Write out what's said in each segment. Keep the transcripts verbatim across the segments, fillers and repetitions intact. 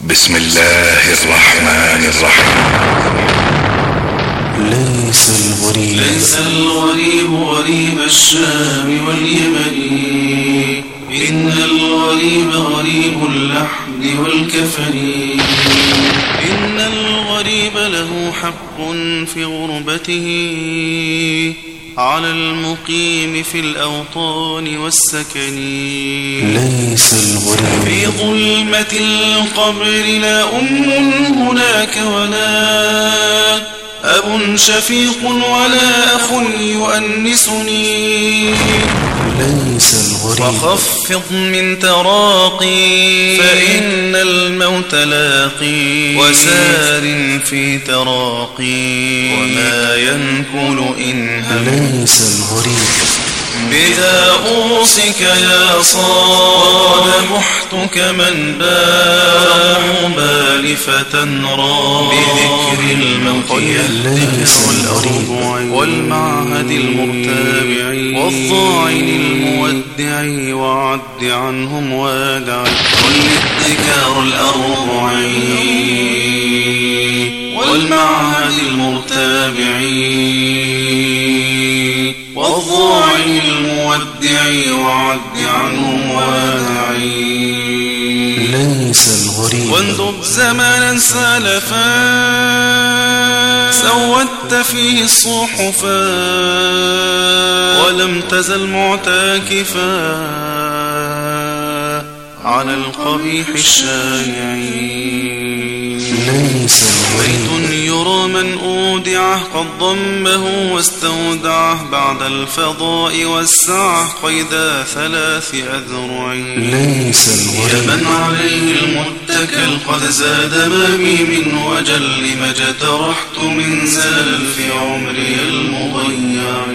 بسم الله الرحمن الرحيم. ليس الغريب ليس الغريب غريب الشام واليمن، إن الغريب غريب اللحد والكفن. إن الغريب له حق في غربته على المقيم في الأوطان والسكن. ليس الغريب في ظلمة القبر لا أم هناك ولا أب شفيق ولا أخ يؤنسني. ليس الغريب وخفض من تراقي فإن الموت لاقي، وسار في تراقي وما ينكل إن هم. ليس الغريب بذا أوصك يا صاد محتك من باع بالفة را بذكر الموت يهتدر الأرض، والمعهد المرتابع والضاعن المودع وعد عنهم وادع والادكار الأربع، والمعهد المرتابع والضاعن المودع وعد عنهم وادعي. ليس الغريب واندب زمانا سالفا سودت فيه الصحفا، ولم تزل معتكفا على القبيح الشائعين. ليس الغريب يرى من أودعه قد ضمه واستودعه بعد الفضاء والسعة قيد ثلاث أذرع. ليس الغريب من عليه المتكل قد زاد ما بي من وجل ما اجترحت من زال في عمري المضيع.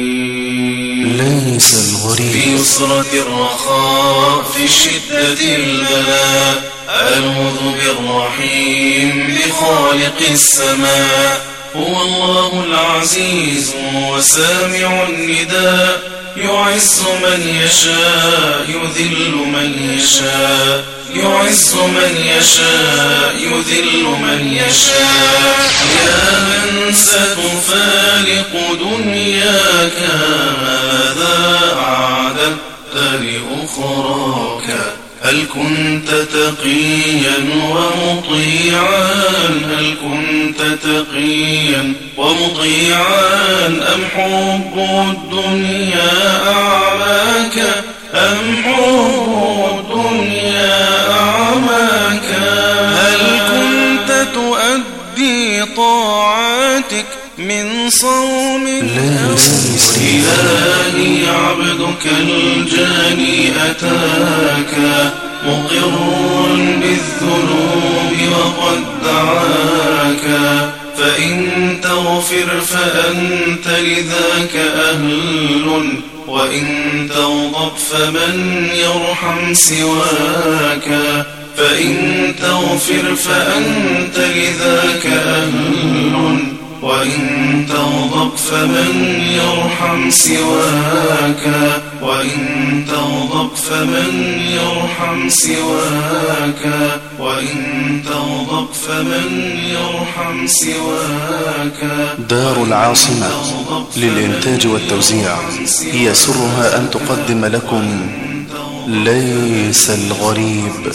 ليس الغريب في يسرة الرخاء في شدة البلاء ألوذ بالرحيم بخالق السماء. هو الله العزيز وسامع النداء، يعز من يشاء يذل من يشاء، يعز من يشاء يذل من يشاء. يا من ستفارق دنياك ماذا أعددت لأخراك؟ هل كنت تقيا ومطيعا؟ هل كنت تقيا ومطيعا أم حب الدنيا أعماك؟ أم حب الدنيا أعماك؟ هل كنت تؤدي طاعاتك من صوم أو إلهي عبدك الجاني أتاك مقر بالذنوب وقد دعاك، فإن تغفر فأنت لذاك أهل، وإن تغضب فمن يرحم سواك. فإن تغفر فأنت لذاك أهل، وإن تغضب فمن يرحم سواك. وإن تغضب فمن يرحم سواك. وإن تغضب فمن يرحم سواك. دار العاصمة للإنتاج والتوزيع هي سرها أن تقدم لكم ليس الغريب.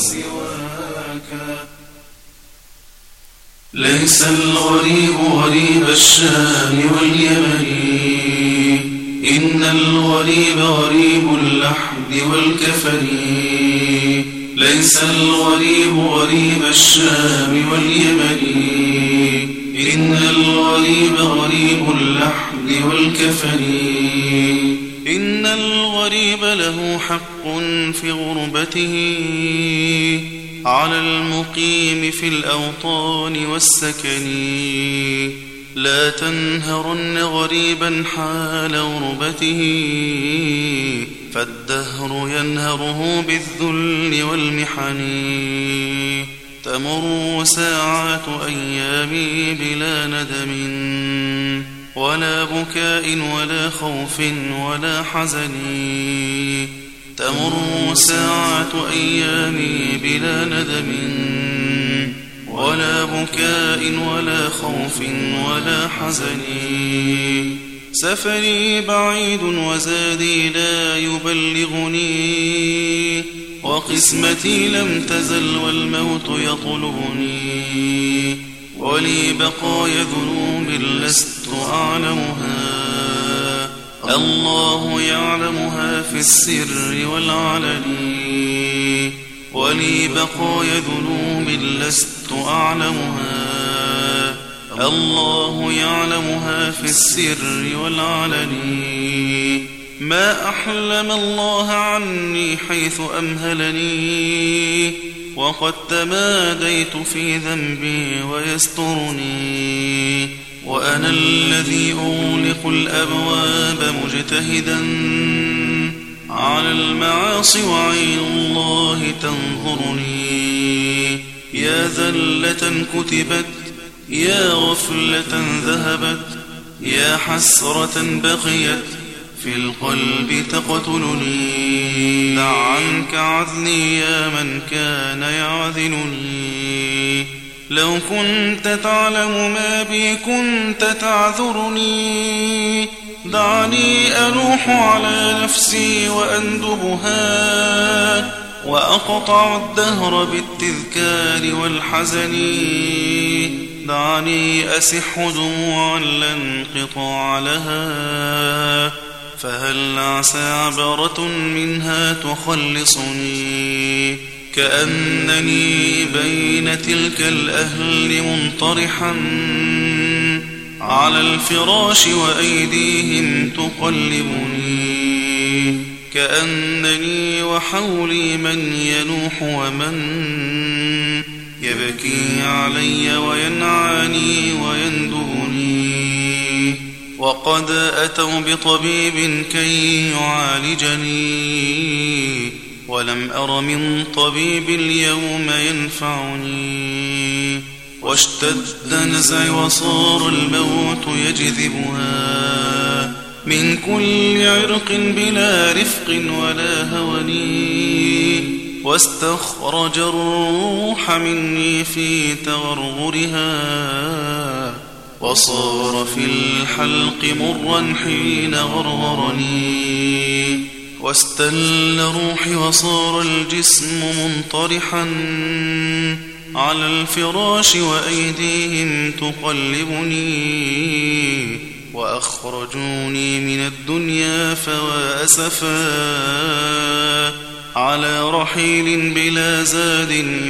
ليس الغريب غريب الشام واليمن، إن الغريب غريب اللحد والكفن. ليس الغريب غريب الشام واليمن، إن الغريب غريب اللحد والكفن. إن الغريب له حق في غربته على المقيم في الأوطان والسكن. لا تنهرن غريبا حال غربته، فالدهر ينهره بالذل والمحن. تمر ساعات أيامي بلا ندم ولا بكاء ولا خوف ولا حزن. تمر ساعة أيامي بلا ندم ولا بكاء ولا خوف ولا حزن. سفري بعيد وزادي لا يبلغني، وقسمتي لم تزل والموت يطلبني. ولي بقايا ذنوب لست أعلمها، الله يعلمها في السر والعلن. ولي بقايا ذنوب لست أعلمها، الله يعلمها في السر والعلن. ما أحلم الله عني حيث أمهلني، وقد تماديت في ذنبي ويسترني. وأنا الذي أغلق الأبواب مجتهدا على المعاصي وعين الله تنظرني. يا ذلة كتبت، يا غفلة ذهبت، يا حسرة بقيت في القلب تقتلني. دع عنك عذني يا من كان يعذلني، لو كنت تعلم ما بي كنت تعذرني. دعني ألوح على نفسي وأندبها، وأقطع الدهر بالتذكار والحزن. دعني أسح دموعا لا انقطاع لها، فهل عسى عبرة منها تخلصني. كأنني بين تلك الأهل منطرحا على الفراش وأيديهم تقلبني. كأنني وحولي من ينوح ومن يبكي علي وينعاني ويندبني. وقد أتوا بطبيب كي يعالجني، ولم أر من طبيب اليوم ينفعني. واشتد نزعي وصار الموت يجذبها من كل عرق بلا رفق ولا هوني. واستخرج الروح مني في تغرغرها، وصار في الحلق مرا حين غرغرني. واستل روحي وصار الجسم منطرحا على الفراش وأيديهم تقلبني. وأخرجوني من الدنيا فوا أسفا على رحيل بلا زاد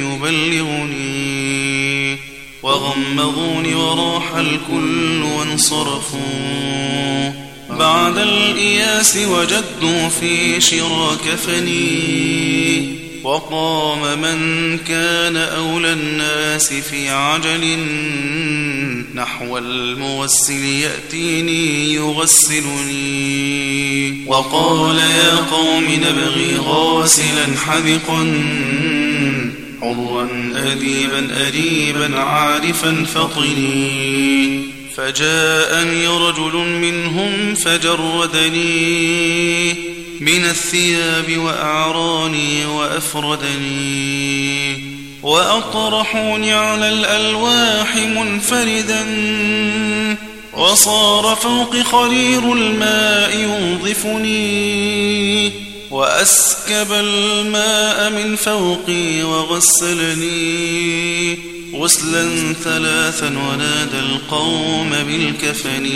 يبلغني. وغمضوني وراح الكل وانصرفوا بعد الإياس، وجدوا في شرى كفني. وقام من كان أولى الناس في عجل نحو الموسل يأتيني يغسلني. وقال يا قوم نبغي غاسلا حذقا حرا أديبا أديبا عارفا فطني. فجاءني رجل منهم فجردني من الثياب وأعراني وأفردني. وأطرحوني على الألواح منفردا، وصار فوق خرير الماء ينظفني. وأسكب الماء من فوقي وغسلني غسلا ثلاثا، ونادى القوم بالكفن.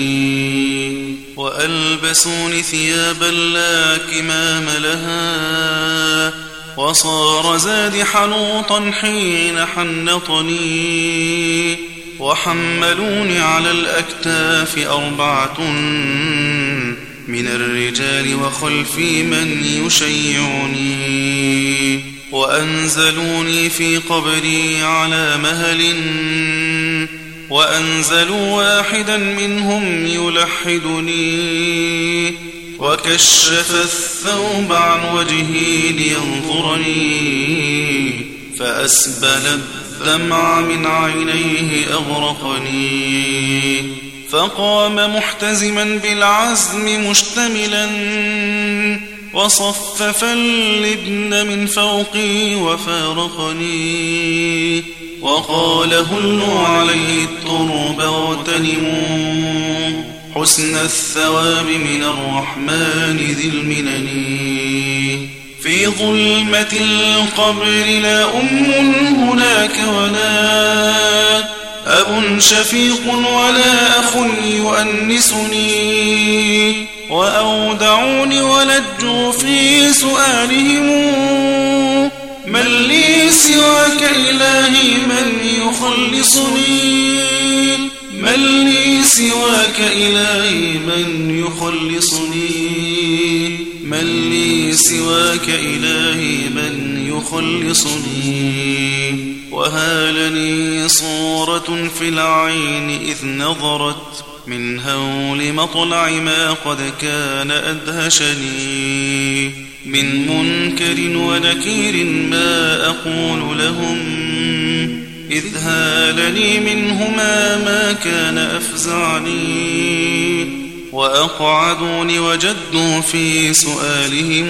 وألبسوني ثيابا لا كمام لها، وصار زادي حنوطا حين حنطني. وحملوني على الأكتاف أربعة من الرجال، وخلفي من يشيعني. وأنزلوني في قبري على مهل، وأنزلوا واحدا منهم يلحدني. وكشف الثوب عن وجهي لينظرني، فأسبل الدمع من عينيه أغرقني. فقام محتزما بالعزم مشتملا، وصفف اللبن من فوقي وفارقني. وقال هلوا عليه الترب واغتنموا حسن الثواب من الرحمن ذي المنن. في ظلمة القبر لا أم هناك ولا أب شفيق ولا أخ يؤنسني، وأودعوني ولجوا في سؤالهم من لي سواك إلهي من يخلصني، من لي سواك إلهي من يخلصني، من لي سواك إلهي من يخلصني. وهالني صورة في العين إذ نظرت من هول مطلع ما قد كان أدهشني، من منكر ونكير ما أقول لهم إذ هالني منهما ما كان أفزعني. وأقعدوني وجدوا في سؤالهم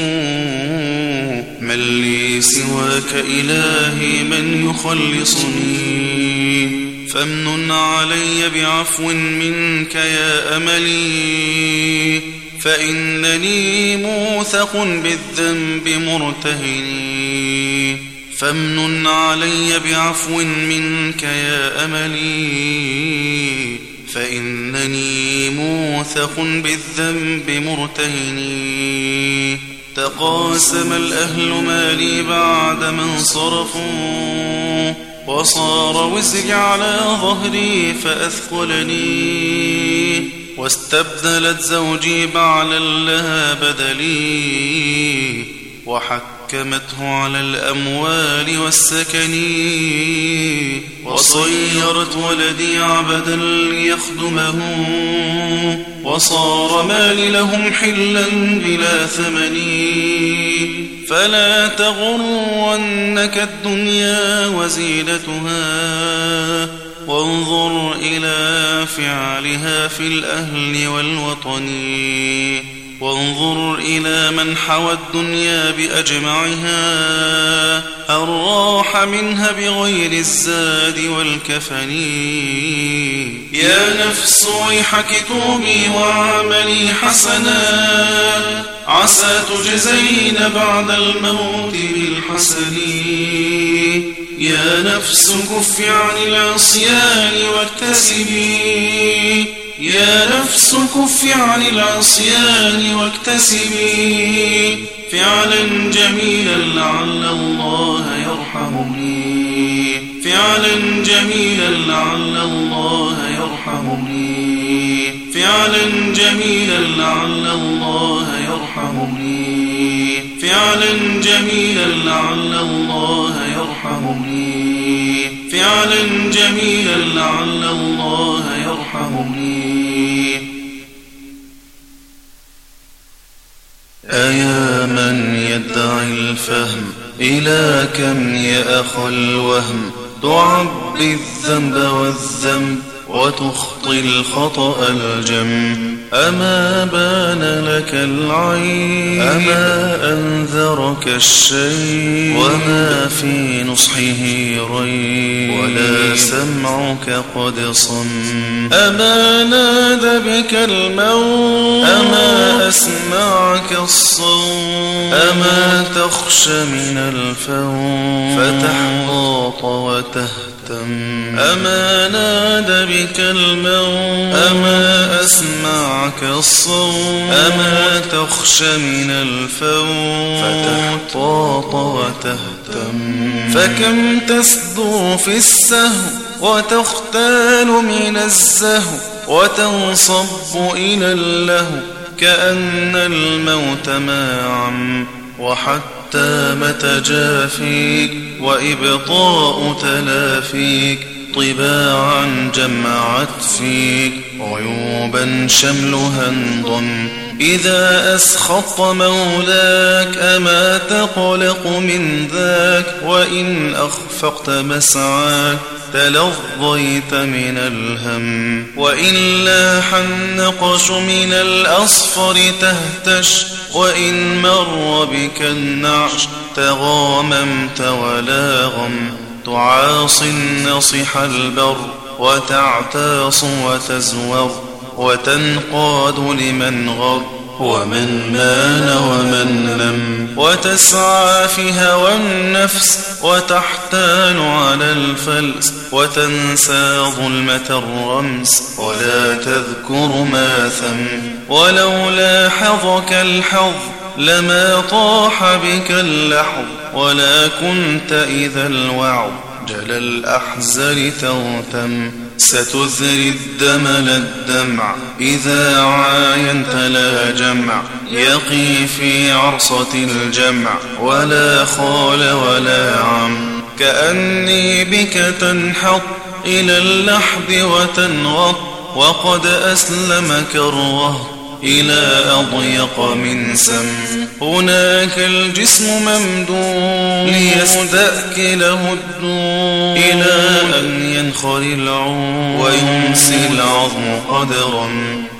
من لي سواك إلهي من يخلصني. فامنن علي بعفو منك يا أملي، فإنني موثق بالذنب مرتهني. فامنن علي بعفو منك يا أملي، فإنني موثق بالذنب مرتهني. تقاسم الأهل مالي بعد من صرفوا، وصار وزري على ظهري فأثقلني. واستبدلت زوجي بعلا لها بدلي، وحكمته على الأموال والسكن. وصيرت ولدي عبدا ليخدمه، وصار مالي لهم حلا بلا ثمن. فلا تغرنك الدنيا وزينتها، وانظر إلى فعلها في الأهل والوطن. وانظر إلى من حوى الدنيا بأجمعها، أراح منها بغير الزاد والكفن. يا نفس ويحك توبي وعملي حسنا، عسى تجزين بعد الموت بالحسن. يا نفس كف عن العصيان واكتسبي، يا نفس كف عن العصيان واكتسبي فعلا جميلا لعل الله يرحمني، فعلا جميلا لعل الله يرحمني، فعلا جميلا لعل الله يرحمني، فعلا جميلا لعل الله يرحمني، فعلا جميلا لعل الله يرحمني. أيا من يدعي الفهم إلى كم يا أخ الوهم، تعبي الذنب والذنب وتخطي الخطأ الجم. أما بان لك العين، أما أنذرك الشيء، وما في نصحه ريب، ولا سمعك قد صم. أما نادى بك الموت، أما أسمعك الصوت، أما تخشى من الفوت فتحبط وتهتم. أما نادى بك الموت، أما أسمعك الصوت، أما تخشى من الفوت فتحتاط وتهتم. فكم تسدو في السهو وتختال من الزهو، وتنصب إلى اللهو كأن الموت ما عم. وحتى متى جافيك وإبطاء تلافيك، طباعا جمعت فيك عيوبا شملها انضم. إذا أسخط مولاك أما تقلق من ذاك، وإن أخفقت مسعاك تلظيت من الهم. وإن لاح النقش من الأصفر تهتش، وإن مر بك النعش تغاممت ولا غم. وتعاصي النصح البر وتعتاص وتزور وتنقاد لمن غر ومن مان ومن لم وتسعى في هوى النفس وتحتال على الفلس وتنسى ظلمة الرمس ولا تذكر ما ثم ولولا حظك الحظ لما طاح بك اللحظ ولا كنت إذا الوعظ جل الأحزر توتم ستذري الدم للدمع إذا عاينت لا جمع يقي في عرصة الجمع ولا خال ولا عم كأني بك تنحط إلى اللحد وتنغط وقد أسلمك الرهط إلى أضيق من سم هناك الجسم ممدود ليستأكله الدود إلى أن ينخر العود ويمسي العظم قدرا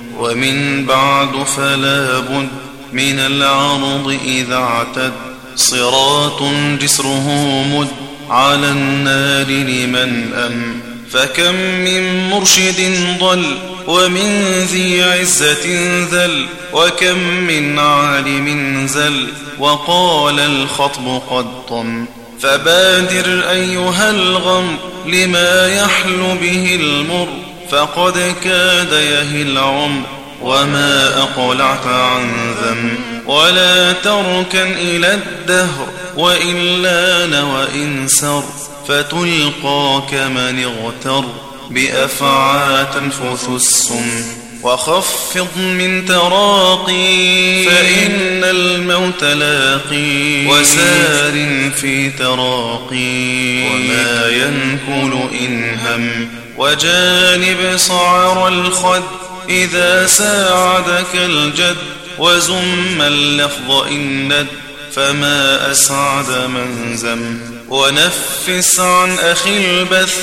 ومن بعد فلا بد من العرض إذا اعتد صراط جسره مد على النار لمن أم فكم من مرشد ضل ومن ذي عزة ذل وكم من عالم زل وقال الخطب قد طم فبادر أيها الغم لما يحل به المر فقد كاد يهي العمر وما أقلعت عن ذنب ولا تركن إلى الدهر وإلا وإن سر فتلقى كمن اغتر بأفعى تنفث السم وخفض من تراقي فإن الموت لاقي وسار في تراقي وما ينكل إن هم وجانب صعر الخد إذا ساعدك الجد وزم اللفظ إن ند فما أسعد من زم ونفس عن أخي البث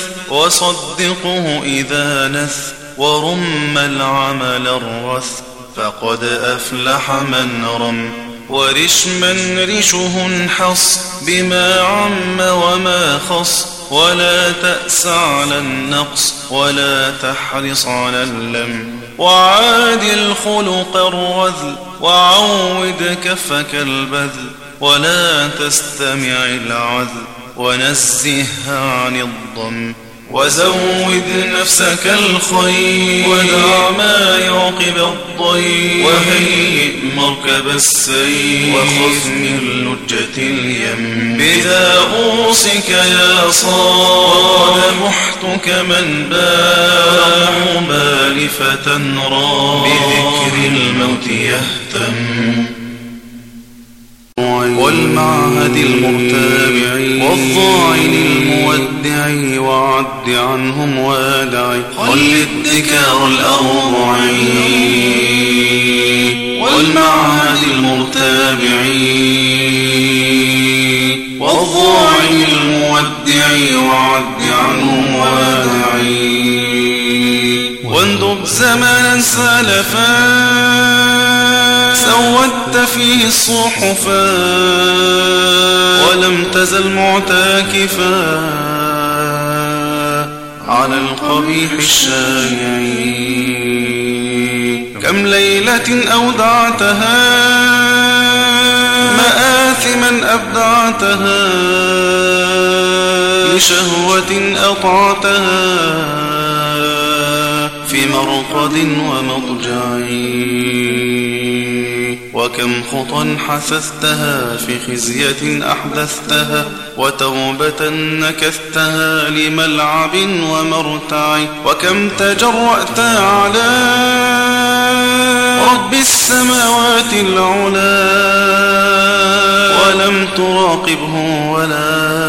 وصدقه إذا نث ورم العمل الرث فقد أفلح من رم ورش من رشه انحص بما عم وما خص ولا تأس على النقص ولا تحرص على اللم وعاد الخلق الرذل وعود كفك البذل ولا تستمع العذل ونزهها عن الضم وزود نفسك الخير ودع ما يعقب الضير وهيئ مركب السير وخذ من لجة اليم بذا أوصك يا صار وقد محتك من باع بالفة را بذكر الموت يهتم والمعهد المرتابع والضاعن المودع وعد عنهم وادع خل الذكار الأربع والمعهد المرتابع والضاعن المودع وعد عنهم وادع واندب زمانا سلفا سودت فيه الصحفا ولم تزل معتكفا على القبيح الشائع كم ليلة أودعتها مآثما أبدعتها لشهوة أطعتها في مرقد ومضجع وكم خطا حثثتها في خزية أحدثتها وتوبة نكثتها لملعب ومرتع وكم تجرأت على رب السماوات العلا ولم تراقبه ولا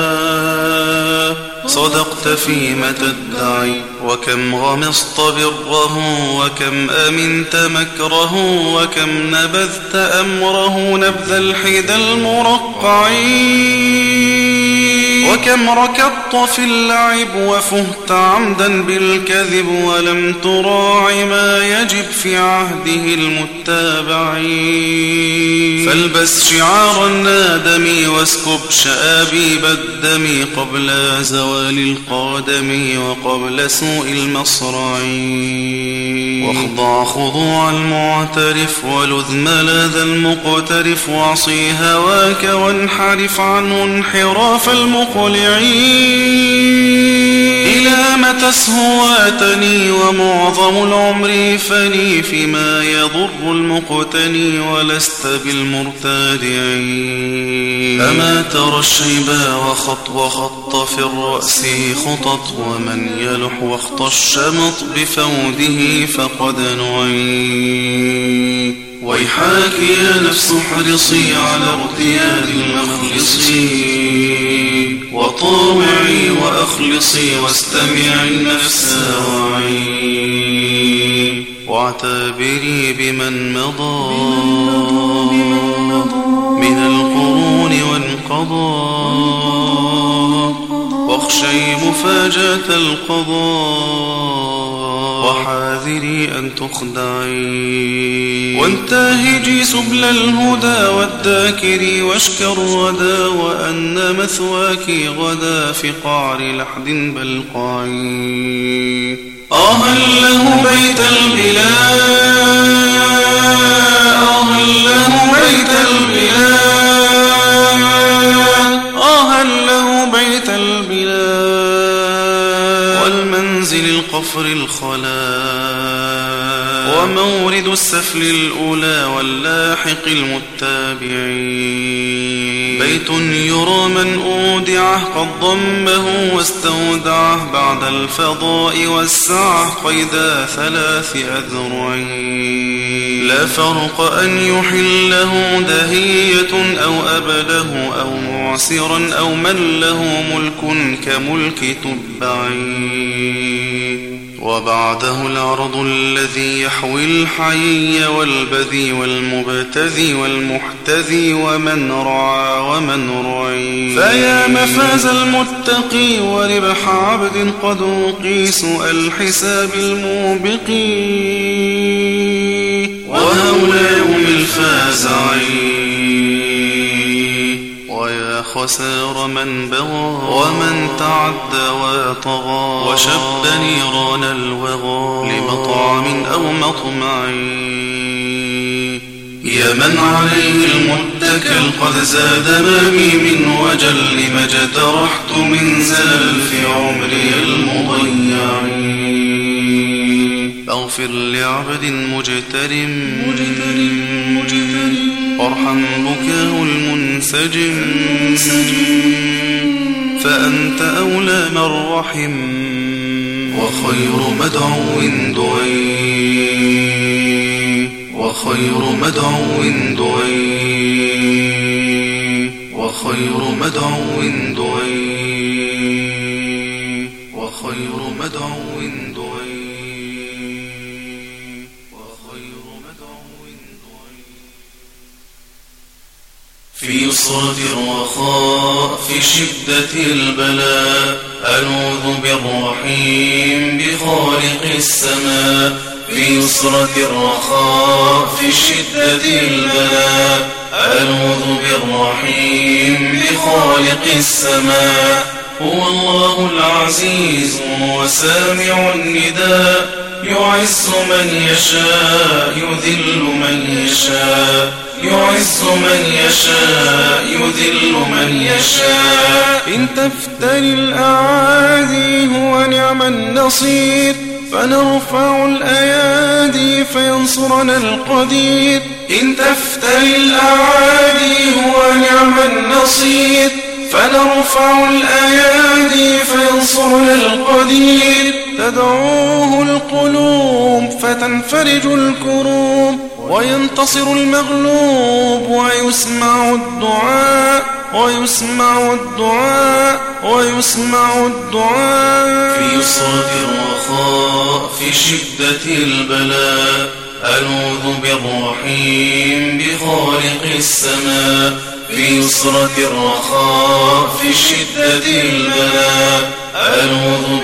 صدقت فيما تدعي وكم غمصت بره وكم أمنت مكره وكم نبذت أمره نبذ الحدى المرقع وكم ركضت في اللعب وفهت عمدا بالكذب ولم تراع ما يجب في عهده المتابعين. فالبس شعار النادم واسكب شآبيب الدم قبل زوال القادم وقبل سوء المصرعين. واخضع خضوع المعترف ولذ ملاذ المقترف واعصي هواك وانحرف عنه انحراف المقلعين. إلى متى سهواتني ومعظم العمر فني فيما يضر المقتني ولست بالمرتادعين. أما ترى الشيبا وخط وخط في الرأس خطط ومن يلح وخط الشمط بفوده فقد نعي. ويحاك يا نفس احرصي على ارتياد المخلصين وطاوعي وأخلصي واستمعي النفس وعي. واعتبري بمن مضى من القرون وانقضى واخشي مفاجأة القضاء وحاذري أن تخدعي. وانتهجي سبل الهدى والذاكري واشك الردى وأن مثواك غدا في قعر لحد بلقعي. آه له بيت البلاد آه له بيت البلاد آه له بيت البلاد والمنزل القفر الخلاء ومورد السفل الأولى واللاحق المتابعين. بيت يرى من أودعه قد ضمه واستودعه بعد الفضاء والسعة قيد ثلاث أذرعين. لا فرق أن يحله دهية أو أبده أو معسرا أو من له ملك كملك تبعين. وبعده العرض الذي يحوي الحي والبذي والمبتذي والمحتذي ومن رعى ومن رعي. فيا مفاز المتقي وربح عبد قد أوقي سوء الحساب الموبقي وهول يوم الفازعين. ويا خسار من بغى ومن تعدى وطغى وشب نيران الوغى لمطعم أو مطمع. يا من عليه المتكل قد زاد مامي من وجل ما اجترحت من زلل في عمري المضيع. أغفر لعبد مجترم وارحم بكاه المنسجم فأنت أولى من رحم وخير مدعو دعي وخير مدعو دعي وخير مدعو دعي وخير مدعو دعي. في يسرة الرخاء في شدة البلاء ألوذ بالرحيم بخالق السماء. في يسرة الرخاء في شدة البلاء ألوذ بالرحيم بخالق السماء. هو الله العزيز وسامع النداء يعز من يشاء يذل من يشاء يعز من يشاء يذل من يشاء. إن تفتري الأعادي هو نعم النصير فنرفع الأيادي فينصرنا القدير. إن تفتري الأعادي هو نعم النصير فنرفع الأيادي فينصرنا القدير. تدعوه القلوب فتنفرج الكروب وينتصر المغلوب ويسمع الدعاء ويسمع الدعاء ويسمع الدعاء. في يسرة الرخاء في شدة البلاء ألوذ بالرحيم بخالق السماء. في يسرة الرخاء في شدة البلاء ألوذ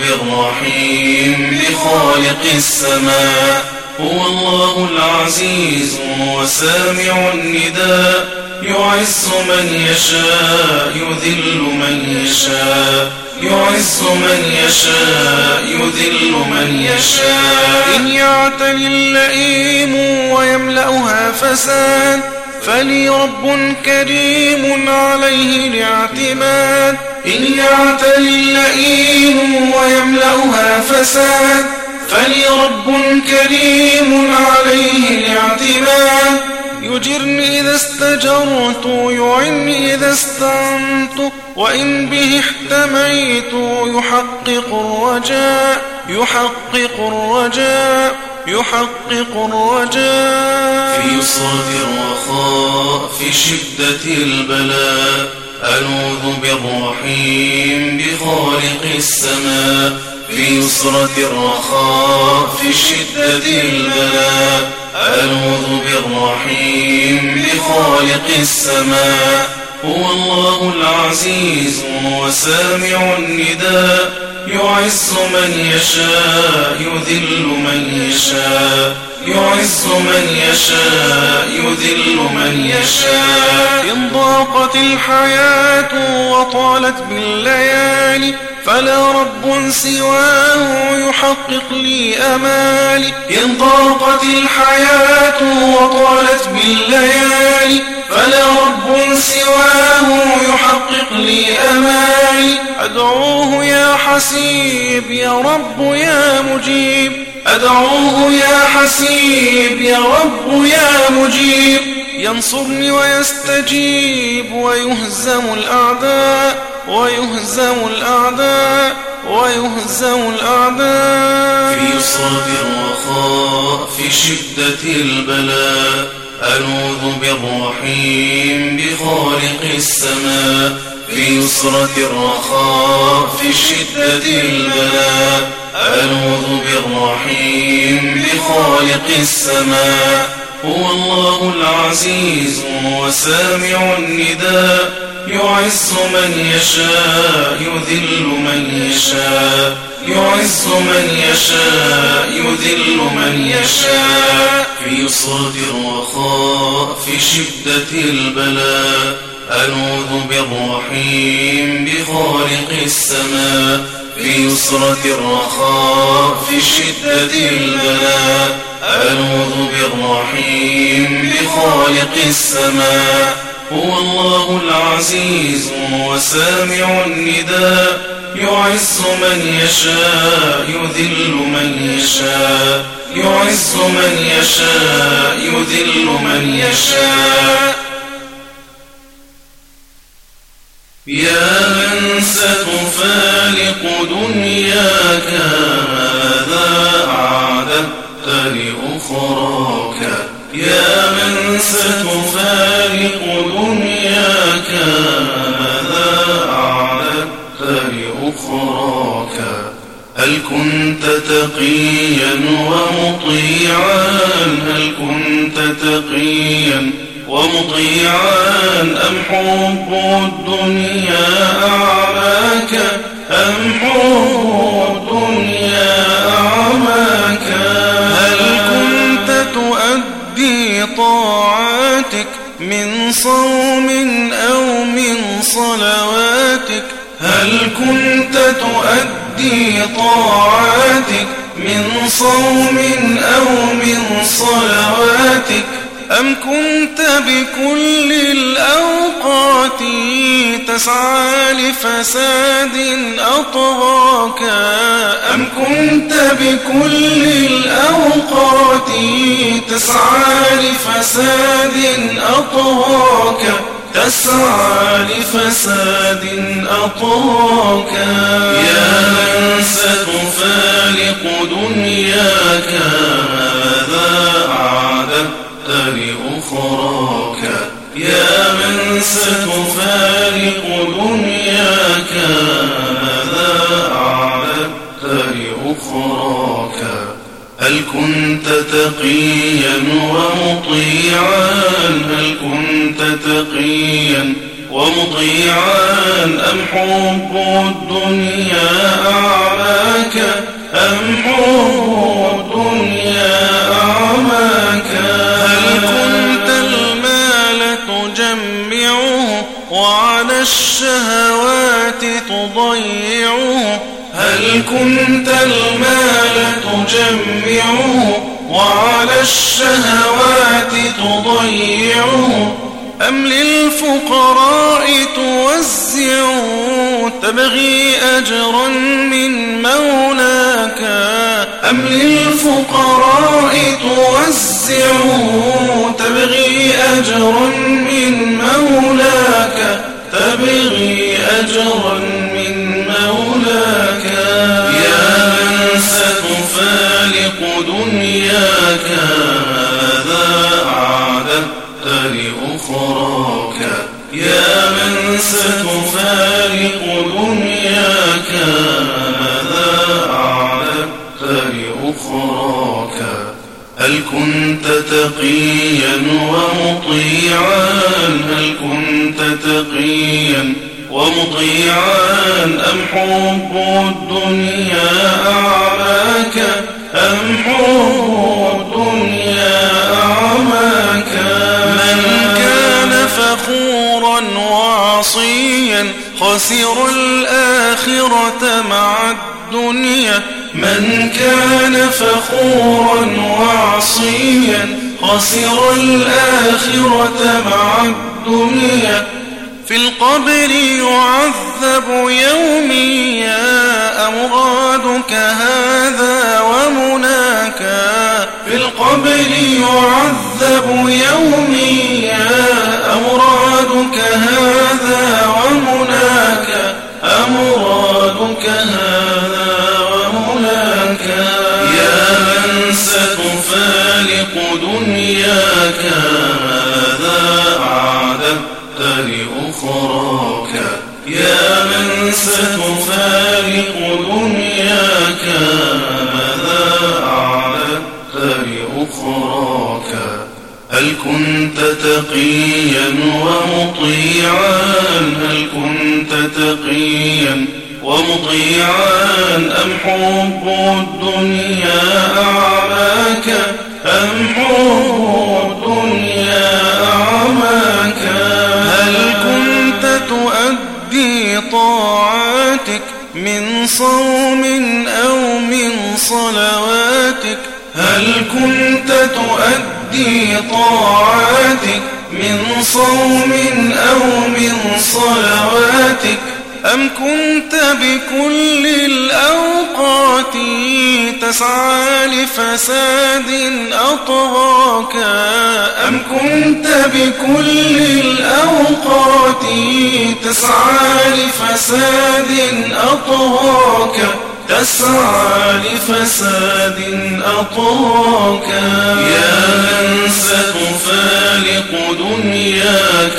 بالرحيم بخالق السماء هو الله العزيز وسامع النداء يعز من يشاء يذل من يشاء يعز من يشاء يذل من يشاء إن يعتل اللئيم ويملأها فساد فلي رب كريم عليه الاعتماد إن يعتل اللئيم ويملأها فساد فلي رب كريم عليه الاعتماد يجرني إذا استجرت يعني إذا استعنت وإن به احتميت يحقق الرجاء يحقق الرجاء يحقق الرجاء في يسرة الرخاء في شدة البلاء ألوذ بالرحيم بخالق السماء في يسرة الرخاء في شدة البلاء ألوذ بالرحيم بخالق السماء هو الله العزيز وسامع النداء يعز من يشاء يذل من يشاء يعز من يشاء يذل من يشاء إن ضاقت الحياة وطالت بالليالي فلا رب سواه يحقق لي أمالي إن ضاقت الحياة وطالت بالليالي فلا رب سواه يحقق لي أمالي أدعوه يا حسيب يا رب يا مجيب أدعوه يا حسيب يا رب يا مجيب ينصرني ويستجيب ويهزم الأعداء ويهزم الأعداء ويهزم الأعداء في يسرة الرخاء في شدة البلاء ألوذ بالرحيم بخالق السماء في يسرة الرخاء في شدة البلاء ألوذ بالرحيم بخالق السماء هو الله العزيز وسامع النداء يعز من يشاء يذل من يشاء يعز من يشاء يذل من يشاء في يسرة الرخاء في شدة البلاء ألوذ بالرحيم بخالق السماء في يسرة الرخاء في شدة البلاء ألوذ بالرحيم بخالق السماء هو الله العزيز وسامع النداء يعز من يشاء يذل من يشاء يعز من يشاء يذل من يشاء يا من ستفارق دنياك ماذا أعددت لأخراك يا من ستفارق دنياك ماذا أعددت لأخراك هل كنت تقيا ومطيعا هل كنت تقيا ومطيعا أم حب الدنيا أعماك أم حب الدنيا أعماك هل كنت تؤدي طاعاتك من صوم أو من صلواتك هل كنت تؤدي طاعاتك من صوم أو من صلواتك أم كنت بكل الأوقات تسعى لفساد أطغاك أم كنت بكل الأوقات تسعى لفساد أطغاك تسعى لفساد أطغاك يا من ستفارق دنياك ماذا أعددت لأخراك يا من ستفارق دنياك ماذا أعددت لأخراك هل كنت تقيا ومطيعا هل كنت كنت تقيا ومطيعا أم حب الدنيا أعماك أم حب الدنيا أعماك هل كنت المال تجمعه وعلى الشهوات تضيعه هل كنت المال تجمعه وعلى الشهوات تضيعه أم للفقراء توزعه تبغي أجرا من مولاك أم للفقراء توزعه تبغي أجرا من مولاك تبغي أجرا من مولاك يا من ستفارق دنياك ماذا أعددت لأخراك يا من ستفارق دنياك ماذا أعددت لأخراك هل كنت تقيا ومطيعا هل كنت تقيا ومطيعا أم حب الدنيا أعماك أم حب الدنيا أعماك من كان فخورا وعصيا خسر الآخرة مع الدنيا من كان فخورا وعصيا خسر الآخرة مع الدنيا في القبر يعذب يوميا أمرادك هذا ومناك في القبر يعذب يوميا أمرادك هذا ومناك أمرادك هذا ومناك يا من ستفارق دنياك ماذا أعددت لأخراك يا من ستفارق دنياك ماذا أعددت لأخراك هل كنت تقيا ومطيعا هل كنت تقيا ومطيعا أم حب الدنيا أعماك أم حب الدنيا أعماك هل كنت تؤدي طاعاتك من صوم أو من صلواتك هل كنت تؤدي طاعاتك من صوم أو من صلواتك أم كنت بكل الأوقات تسعى لفساد أطغاك أم كنت بكل الأوقات تسعى لفساد أطغاك تسعى لفساد أطغاك يا من ستفارق دنياك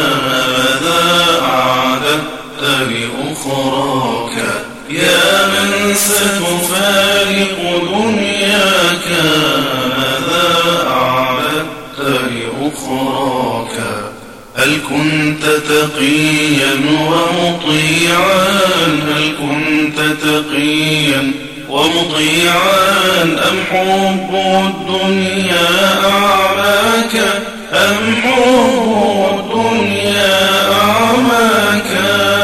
ماذا أعددت لأخراك يا من ستفارق دنياك ماذا أعددت لأخراك هل كنت تقيا ومطيعا هل كنت تقيا ومطيعا أم حب الدنيا أعماك أم حب الدنيا أعماك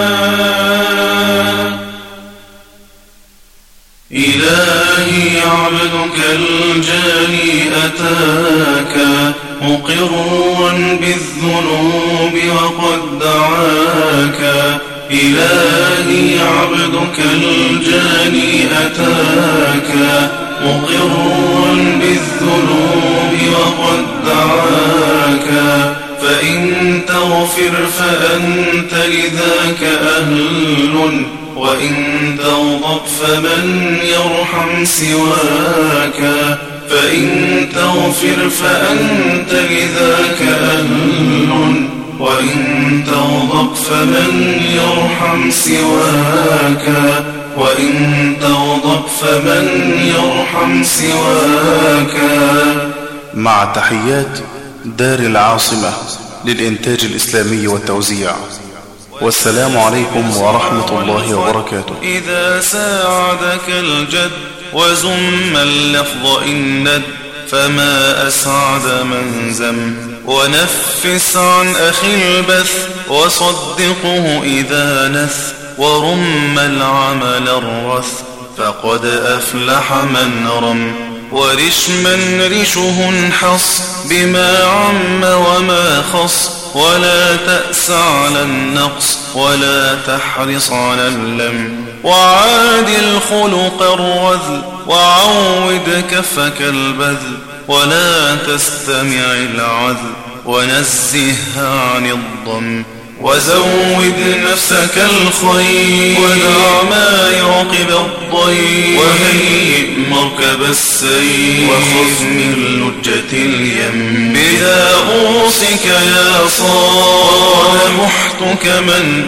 إلهي عبدك الجاني أتاك مقرا بالذنوب وقد دعاك إلهي عبدك الجاني أتاك مقرا بالذنوب وقد دعاك فإن تغفر فأنت لذاك أهل وإن تغضب فمن يرحم سواك فإن تغفر فأنت لذاك أهل وإن تغضب فمن يرحم سواك وإن تغضب فمن يرحم سواك. مع تحيات دار العاصمة للإنتاج الإسلامي والتوزيع. والسلام عليكم ورحمة الله وبركاته. إذا ساعدك الجد وزم اللفظ إن ند فما أسعد من زم، ونفس عن أخي البث وصدقه إذا نث، ورم العمل الرث فقد أفلح من رم، ورش من رشه انحص بما عم وما خص، ولا تأس على النقص ولا تحرص على اللم، وعاد الخلق الرذل وعود كفك البذل، ولا تستمع العذل ونزهها عن الضم، وزود نفسك الخير ودع ما يعقب الضير، وهيئ مركب السير وخذ من لجة اليم، بذا أوصك يا صار محتك من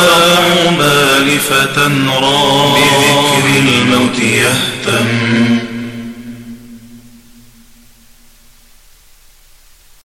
بال فتى رام، بذكر الموت يهتم.